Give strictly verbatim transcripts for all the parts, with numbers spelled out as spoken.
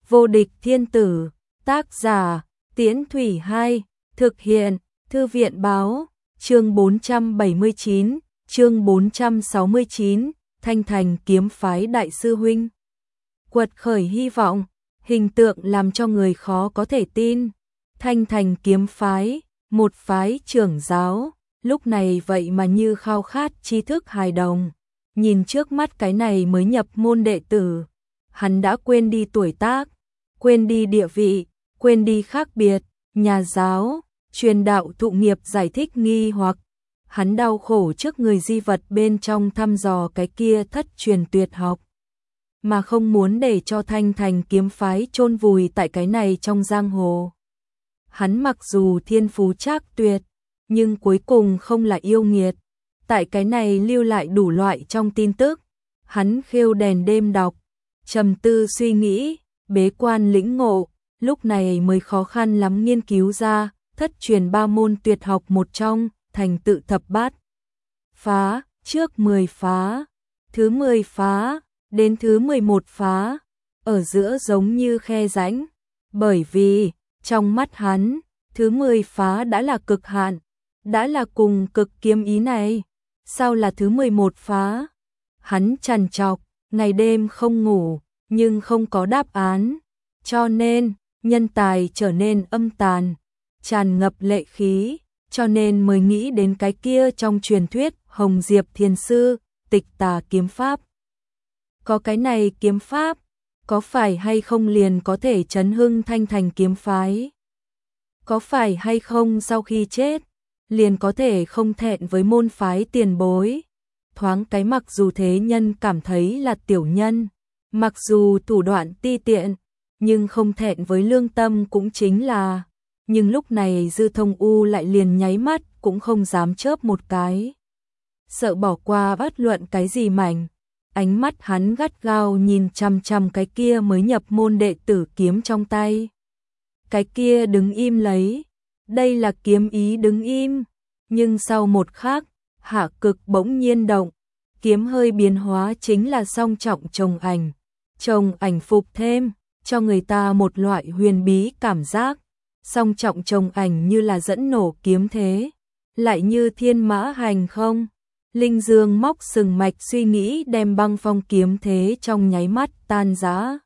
Vô địch thiên tử, tác giả, Tiễn Thủy Hai, thực hiện, Thư viện báo, chương bốn trăm bảy mươi chín, chương bốn trăm sáu mươi chín, Thanh Thành kiếm phái đại sư huynh. Quật khởi hy vọng, hình tượng làm cho người khó có thể tin. Thanh Thành kiếm phái, một phái trưởng giáo, lúc này vậy mà như khao khát tri thức hài đồng. Nhìn trước mắt cái này mới nhập môn đệ tử, hắn đã quên đi tuổi tác, quên đi địa vị, quên đi khác biệt, nhà giáo, truyền đạo thụ nghiệp giải thích nghi hoặc. Hắn đau khổ trước người di vật bên trong thăm dò cái kia thất truyền tuyệt học, mà không muốn để cho Thanh Thành kiếm phái chôn vùi tại cái này trong giang hồ. Hắn mặc dù thiên phú trác tuyệt, nhưng cuối cùng không là yêu nghiệt. Tại cái này lưu lại đủ loại trong tin tức, hắn khêu đèn đêm đọc, trầm tư suy nghĩ, bế quan lĩnh ngộ, lúc này mới khó khăn lắm nghiên cứu ra thất truyền ba môn tuyệt học một trong, thành tự thập bát phá, trước mười phá, thứ mười phá, đến thứ mười một phá, ở giữa giống như khe rãnh, bởi vì trong mắt hắn, thứ mười phá đã là cực hạn, đã là cùng cực kiếm ý này, sao là thứ mười một phá? Hắn trằn trọc, ngày đêm không ngủ, nhưng không có đáp án, cho nên nhân tài trở nên âm tàn, tràn ngập lệ khí, cho nên mới nghĩ đến cái kia trong truyền thuyết Hồng Diệp Thiền Sư, Tịch Tà kiếm pháp. Có cái này kiếm pháp, có phải hay không liền có thể chấn hưng Thanh Thành kiếm phái? Có phải hay không sau khi chết, liền có thể không thẹn với môn phái tiền bối? Thoáng cái mặc dù thế nhân cảm thấy là tiểu nhân, mặc dù thủ đoạn ti tiện, nhưng không thẹn với lương tâm cũng chính là. Nhưng lúc này Dư Thông U lại liền nháy mắt cũng không dám chớp một cái, sợ bỏ qua bất luận cái gì mảnh. Ánh mắt hắn gắt gao nhìn chằm chằm cái kia mới nhập môn đệ tử kiếm trong tay. Cái kia đứng im lấy, đây là kiếm ý đứng im, nhưng sau một khắc, hạ cực bỗng nhiên động, kiếm hơi biến hóa chính là song trọng chồng ảnh, chồng ảnh phục thêm, cho người ta một loại huyền bí cảm giác. Song trọng chồng ảnh như là dẫn nổ kiếm thế, lại như thiên mã hành không. Linh Dương móc sừng mạch suy nghĩ đem băng phong kiếm thế trong nháy mắt tan rã,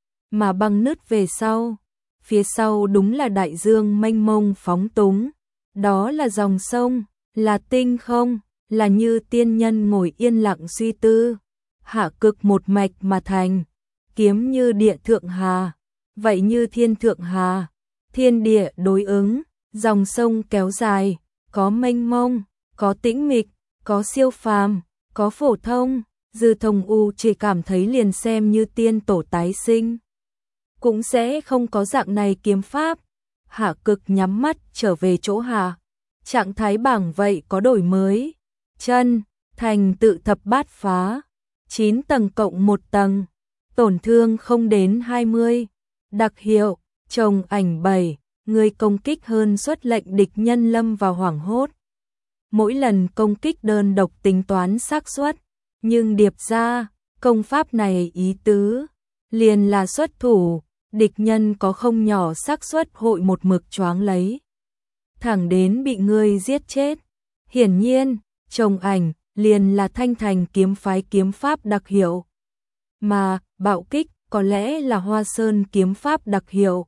mà băng nứt về sau, phía sau đúng là đại dương mênh mông phóng túng, đó là dòng sông, là tinh không, là như tiên nhân ngồi yên lặng suy tư. Hạ cực một mạch mà thành, kiếm như địa thượng hà, vậy như thiên thượng hà, thiên địa đối ứng, dòng sông kéo dài, có mênh mông, có tĩnh mịch, có siêu phàm, có phổ thông. Dư Thông U chỉ cảm thấy liền xem như tiên tổ tái sinh, cũng sẽ không có dạng này kiếm pháp. Hạ cực nhắm mắt trở về chỗ hạ, trạng thái bảng vậy có đổi mới. Chân, thành tự thập bát phá, chín tầng cộng một tầng, tổn thương không đến hai mươi, đặc hiệu, chồng ảnh bảy, người công kích hơn xuất lệnh địch nhân lâm vào hoảng hốt. Mỗi lần công kích đơn độc tính toán xác suất, nhưng điệp ra, công pháp này ý tứ, liền là xuất thủ, địch nhân có không nhỏ xác suất hội một mực choáng lấy, thẳng đến bị ngươi giết chết. Hiển nhiên, chồng ảnh liền là Thanh Thành kiếm phái kiếm pháp đặc hiệu, mà bạo kích có lẽ là Hoa Sơn kiếm pháp đặc hiệu.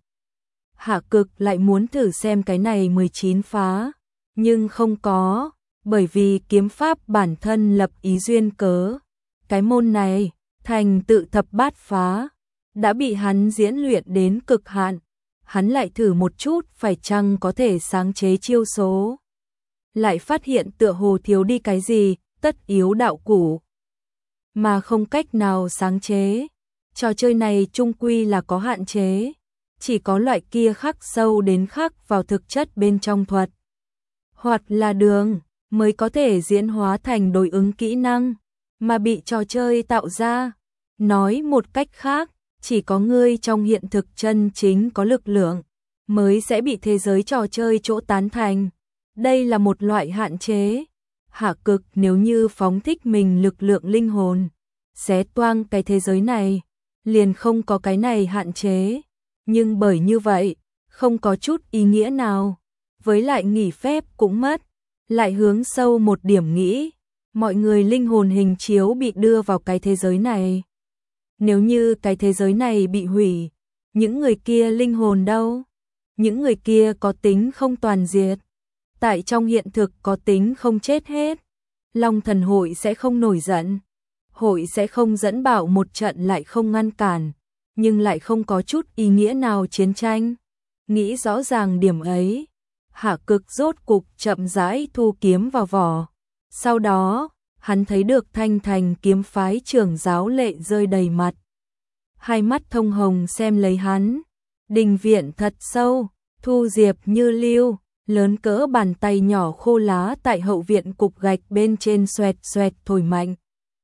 Hạ cực lại muốn thử xem cái này mười chín phá, nhưng không có, bởi vì kiếm pháp bản thân lập ý duyên cớ. Cái môn này, thành tự thập bát phá, đã bị hắn diễn luyện đến cực hạn. Hắn lại thử một chút phải chăng có thể sáng chế chiêu số, lại phát hiện tựa hồ thiếu đi cái gì, tất yếu đạo cũ, mà không cách nào sáng chế. Trò chơi này chung quy là có hạn chế, chỉ có loại kia khắc sâu đến khắc vào thực chất bên trong thuật, hoặc là đường, mới có thể diễn hóa thành đối ứng kỹ năng, mà bị trò chơi tạo ra. Nói một cách khác, chỉ có ngươi trong hiện thực chân chính có lực lượng, mới sẽ bị thế giới trò chơi chỗ tán thành. Đây là một loại hạn chế. Hạ cực nếu như phóng thích mình lực lượng linh hồn, xé toang cái thế giới này, liền không có cái này hạn chế, nhưng bởi như vậy, không có chút ý nghĩa nào, với lại nghỉ phép cũng mất, lại hướng sâu một điểm nghĩ, mọi người linh hồn hình chiếu bị đưa vào cái thế giới này. Nếu như cái thế giới này bị hủy, những người kia linh hồn đâu? Những người kia có tính không toàn diệt, tại trong hiện thực có tính không chết hết. Long thần hội sẽ không nổi giận, hội sẽ không dẫn bảo một trận lại không ngăn cản, nhưng lại không có chút ý nghĩa nào chiến tranh. Nghĩ rõ ràng điểm ấy, Hạ Cực rốt cục chậm rãi thu kiếm vào vỏ. Sau đó, hắn thấy được Thanh Thành kiếm phái trưởng giáo lệ rơi đầy mặt. Hai mắt thông hồng xem lấy hắn, đình viện thật sâu, thu diệp như lưu, lớn cỡ bàn tay nhỏ khô lá tại hậu viện cục gạch bên trên xoẹt xoẹt thổi mạnh.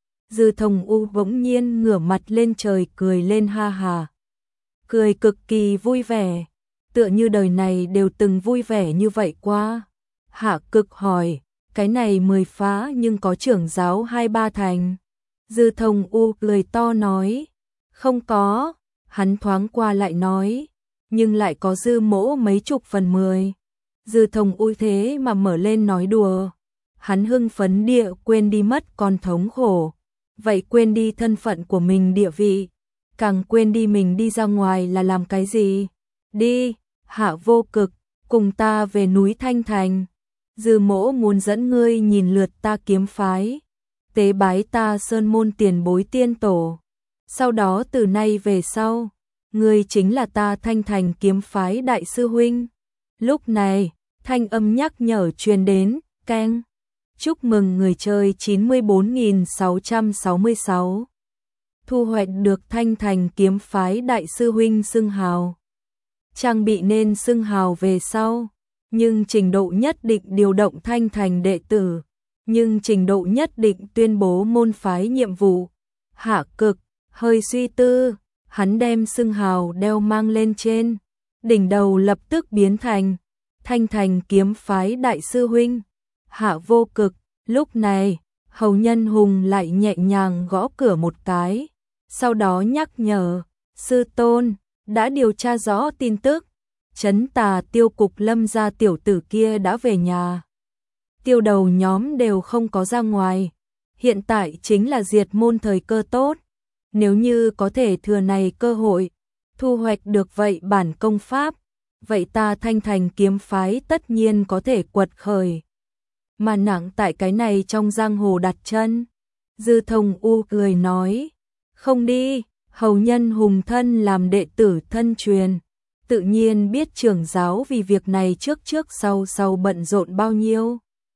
Dư Thông U bỗng nhiên ngửa mặt lên trời cười lên ha hà. Cười cực kỳ vui vẻ, tựa như đời này đều từng vui vẻ như vậy qua. Hạ Cực hỏi, cái này mười phá nhưng có trưởng giáo hai ba thành. Dư Thông U cười to nói, không có, hắn thoáng qua lại nói, nhưng lại có dư mỗ mấy chục phần mười. Dư Thông U thế mà mở lên nói đùa, hắn hưng phấn địa quên đi mất còn thống khổ, vậy quên đi thân phận của mình địa vị, càng quên đi mình đi ra ngoài là làm cái gì. Đi, Hạ Vô Cực, cùng ta về núi Thanh Thành. Dư mỗ muốn dẫn ngươi nhìn lượt ta kiếm phái, tế bái ta sơn môn tiền bối tiên tổ. Sau đó từ nay về sau, ngươi chính là ta Thanh Thành kiếm phái đại sư huynh. Lúc này, thanh âm nhắc nhở truyền đến, keng. Chúc mừng người chơi chín mươi bốn nghìn sáu trăm sáu mươi sáu. Thu hoạch được Thanh Thành kiếm phái đại sư huynh xưng hào. Trang bị nên xưng hào về sau, nhưng trình độ nhất định điều động Thanh Thành đệ tử, nhưng trình độ nhất định tuyên bố môn phái nhiệm vụ. Hạ Cực hơi suy tư, hắn đem xưng hào đeo mang lên trên, đỉnh đầu lập tức biến thành Thanh Thành kiếm phái đại sư huynh. Hạ Vô Cực, lúc này, Hầu Nhân Hùng lại nhẹ nhàng gõ cửa một cái, sau đó nhắc nhở, sư tôn, đã điều tra rõ tin tức, Trấn Tà tiêu cục Lâm gia tiểu tử kia đã về nhà. Tiêu đầu nhóm đều không có ra ngoài, hiện tại chính là diệt môn thời cơ tốt, nếu như có thể thừa này cơ hội, thu hoạch được vậy bản công pháp, vậy ta Thanh Thành kiếm phái tất nhiên có thể quật khởi. Mà nặng tại cái này trong giang hồ đặt chân. Dư Thông U cười nói, không đi, Hầu Nhân Hùng thân làm đệ tử thân truyền, tự nhiên biết trưởng giáo vì việc này trước trước sau sau bận rộn bao nhiêu.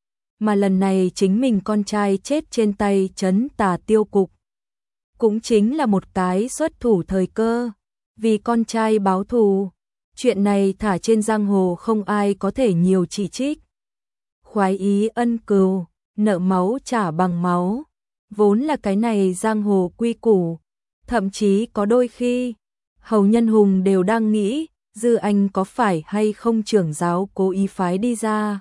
Mà lần này chính mình con trai chết trên tay Trấn Tà tiêu cục, cũng chính là một cái xuất thủ thời cơ, vì con trai báo thù. Chuyện này thả trên giang hồ không ai có thể nhiều chỉ trích. Khoái ý ân cừu, nợ máu trả bằng máu, vốn là cái này giang hồ quy củ. Thậm chí có đôi khi, Hầu Nhân Hùng đều đang nghĩ, Dư Anh có phải hay không trưởng giáo cố ý phái đi ra.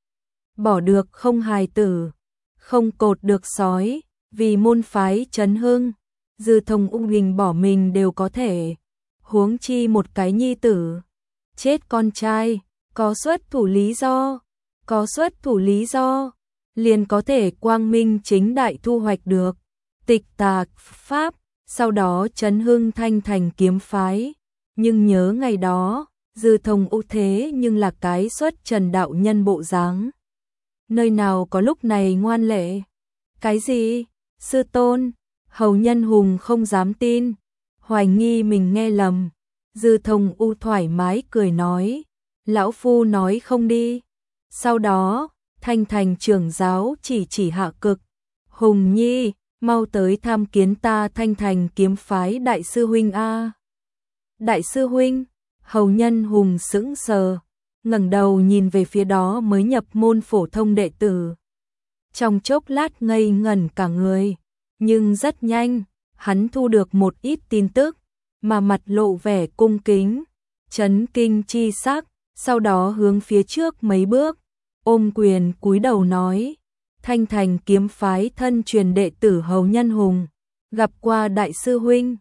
Bỏ được không hài tử, không cột được sói, vì môn phái Trấn Hưng, Dư Thông ung hình bỏ mình đều có thể. Huống chi một cái nhi tử, chết con trai, có xuất thủ lý do, có xuất thủ lý do, liền có thể quang minh chính đại thu hoạch được. Tịch tà pháp, sau đó Trấn Hưng Thanh Thành kiếm phái, nhưng nhớ ngày đó, Dư Thông ưu thế nhưng là cái xuất trần đạo nhân bộ dáng. Nơi nào có lúc này ngoan lệ? Cái gì? Sư tôn? Hầu Nhân Hùng không dám tin, hoài nghi mình nghe lầm. Dư Thông U thoải mái cười nói, lão phu nói không đi. Sau đó, Thanh Thành trưởng giáo chỉ chỉ Hạ Cực, Hùng Nhi, mau tới tham kiến ta Thanh Thành kiếm phái đại sư huynh a. Đại sư huynh? Hầu Nhân Hùng sững sờ, ngẩng đầu nhìn về phía đó mới nhập môn phổ thông đệ tử. Trong chốc lát ngây ngẩn cả người, nhưng rất nhanh, hắn thu được một ít tin tức, mà mặt lộ vẻ cung kính, chấn kinh chi sắc, sau đó hướng phía trước mấy bước, ôm quyền cúi đầu nói, Thanh Thành kiếm phái thân truyền đệ tử Hầu Nhân Hùng, gặp qua đại sư huynh.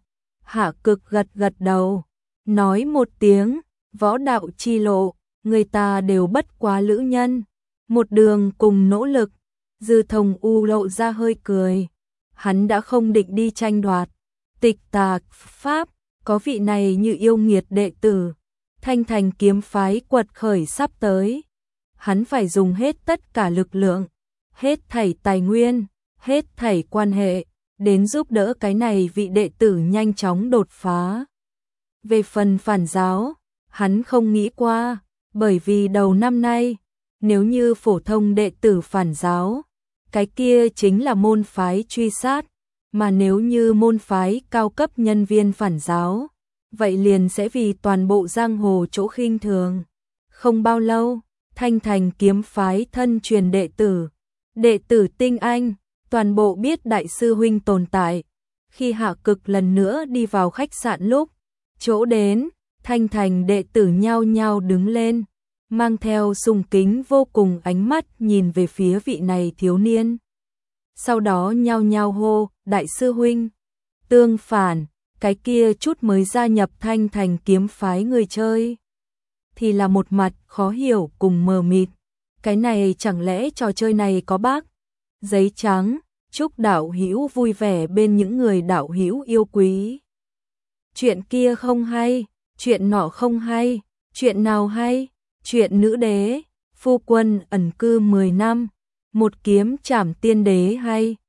Hạ Cực gật gật đầu, nói một tiếng, võ đạo chi lộ, người ta đều bất quá lữ nhân, một đường cùng nỗ lực. Dư Thông U lộ ra hơi cười, hắn đã không định đi tranh đoạt tịch tà pháp, có vị này như yêu nghiệt đệ tử, Thanh Thành kiếm phái quật khởi sắp tới, hắn phải dùng hết tất cả lực lượng, hết thảy tài nguyên, hết thảy quan hệ, đến giúp đỡ cái này vị đệ tử nhanh chóng đột phá. Về phần phản giáo, hắn không nghĩ qua, bởi vì đầu năm nay, nếu như phổ thông đệ tử phản giáo, cái kia chính là môn phái truy sát, mà nếu như môn phái cao cấp nhân viên phản giáo, vậy liền sẽ vì toàn bộ giang hồ chỗ khinh thường. Không bao lâu, Thanh Thành kiếm phái thân truyền đệ tử, đệ tử tinh anh, toàn bộ biết đại sư huynh tồn tại. Khi Hạ Cực lần nữa đi vào khách sạn lúc, chỗ đến, Thanh Thành đệ tử nhao nhao đứng lên, mang theo sùng kính vô cùng ánh mắt nhìn về phía vị này thiếu niên. Sau đó nhao nhao hô, đại sư huynh. Tương phản, cái kia chút mới gia nhập Thanh Thành kiếm phái người chơi thì là một mặt khó hiểu cùng mờ mịt. Cái này chẳng lẽ trò chơi này có bác? Giấy trắng, chúc đạo hữu vui vẻ bên những người đạo hữu yêu quý. Chuyện kia không hay, chuyện nọ không hay, chuyện nào hay? Chuyện nữ đế, phu quân ẩn cư mười năm, một kiếm trảm tiên đế hay?